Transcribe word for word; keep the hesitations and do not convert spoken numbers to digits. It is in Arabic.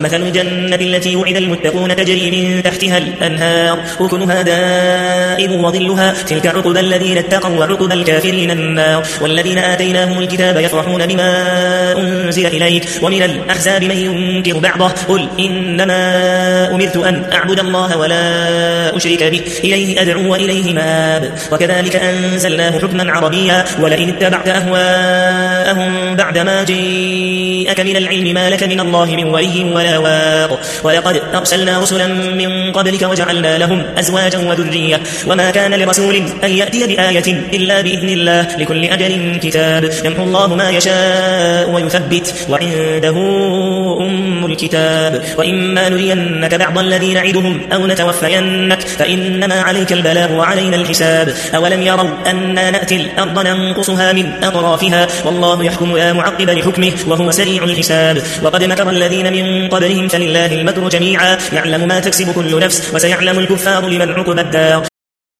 مثل الجنة التي وعد المتقون تجري من تحتها الأنهار أكلها دائم وظلها تلك عقبى الذين اتقوا وعقبى الكافرين النار. والذين آتيناهم الكتاب يفرحون بما أنزل إليك ومن الأحزاب من ينكر بعضه قل إنما أمرت أن أعبد الله ولا أشرك به إليه أدعو وإليه مآب. وكذلك أنزلناه حكما عربيا ولئن اتبعت أهواءهم بعدما جاءك من العلم ما لك من الله من ولي ولا واق. ولقد أرسلنا رسلا من قبلك وجعلنا لهم أزواجا وذرية وما كان لرسول أن يأتي بآية إلا بإذن الله لكل أجل كتاب يمحو الله ما يشاء ويثبت وعنده أم الكتاب. وإما نرينك بعض الذي نعدهم أو نتوفينك فإنما عليك البلاغ وعلينا الحساب. أولم يروا أنا نأتي الأرض ننقصها من أطرافها والله يحكم لا معقب لحكمه وهو سريع الحساب. وقد مكر الذين من قبلهم فلله المكر جميعا يعلم ما تكسب كل نفس وسيعلم الكفار لمن عقب الدار.